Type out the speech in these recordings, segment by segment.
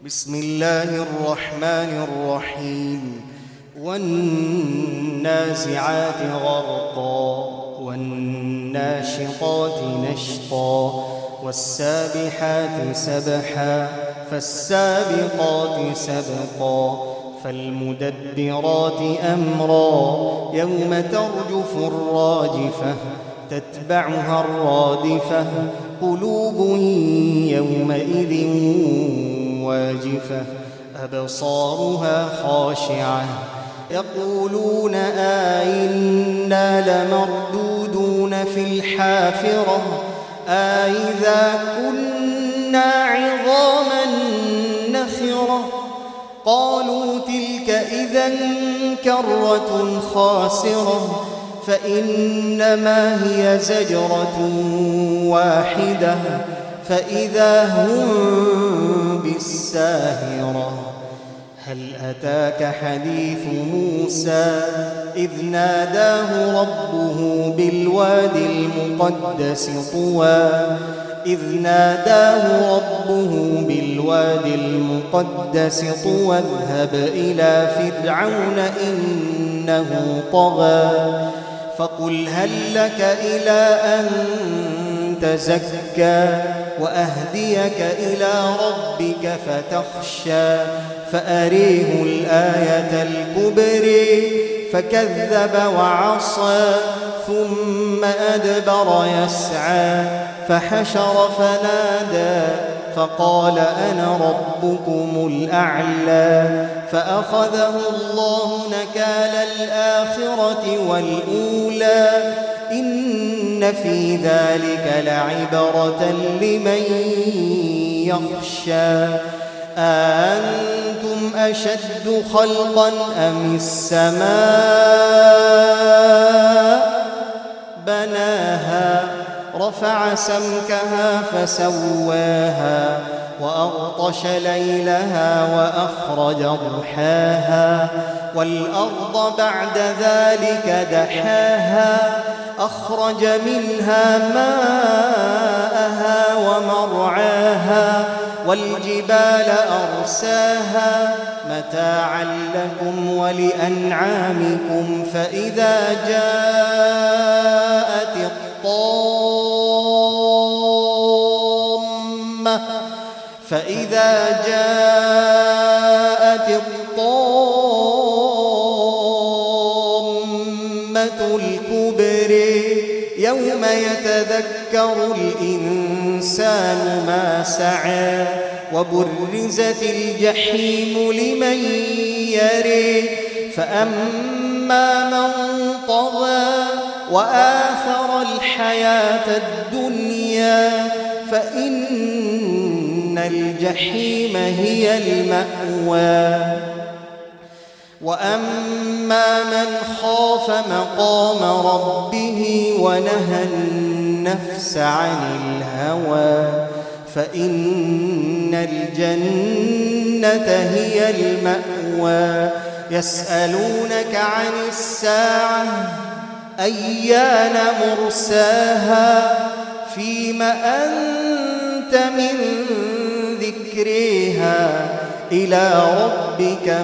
بسم الله الرحمن الرحيم والنازعات غرقا والناشطات نشطا والسابحات سبحا فالسابقات سبقا فالمدبرات أمرا يوم ترجف الراجفة تتبعها الرادفة قلوب يومئذ واجفة أبصارها خاشعة يقولون أئنا لمردودون في الحافرة أئذا كنا عظاما نخرة قالوا تلك إذا كرة خاسرة فإنما هي زجرة واحدة فإذا هم بالساهرة هل أتاك حديث موسى إذ ناداه ربه بالوادي المقدس طوى اذهب إلى فرعون إنه طغى فقل هل لك إلى أن تزكى وأهديك إلى ربك فتخشى فأريه الآية الكبرى فكذب وعصى ثم أدبر يسعى فحشر فنادى فقال أنا ربكم الأعلى فأخذه الله نكال الآخرة والأولى إن في ذلك لعبرة لمن يخشى أأنتم أشد خلقا أم السماء بناها رفع سمكها فسواها وأغطش ليلها وأخرج ضحاها والأرض بعد ذلك دحاها أخرج منها ماءها ومرعاها والجبال أرساها متاعا لكم ولأنعامكم فإذا جاءت الطامة الكبرى يوم يتذكر الإنسان ما سعى وبرزت الجحيم لمن يرى فأما من طغى وآثر الحياة الدنيا فإن الجحيم هي المأوى وأما من خاف مقام ربه ونهى النفس عن الهوى فإن الجنة هي المأوى يسألونك عن الساعة أيان مرساها فيم أنت من ذكرها إلى ربك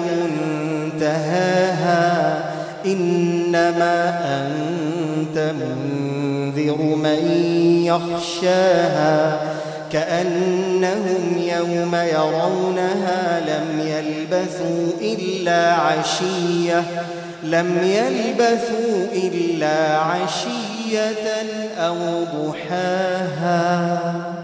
منتهاها إنما أنت منذر من يخشاها كأنهم يوم يرونها لم يلبثوا إلا عشية أو ضحاها.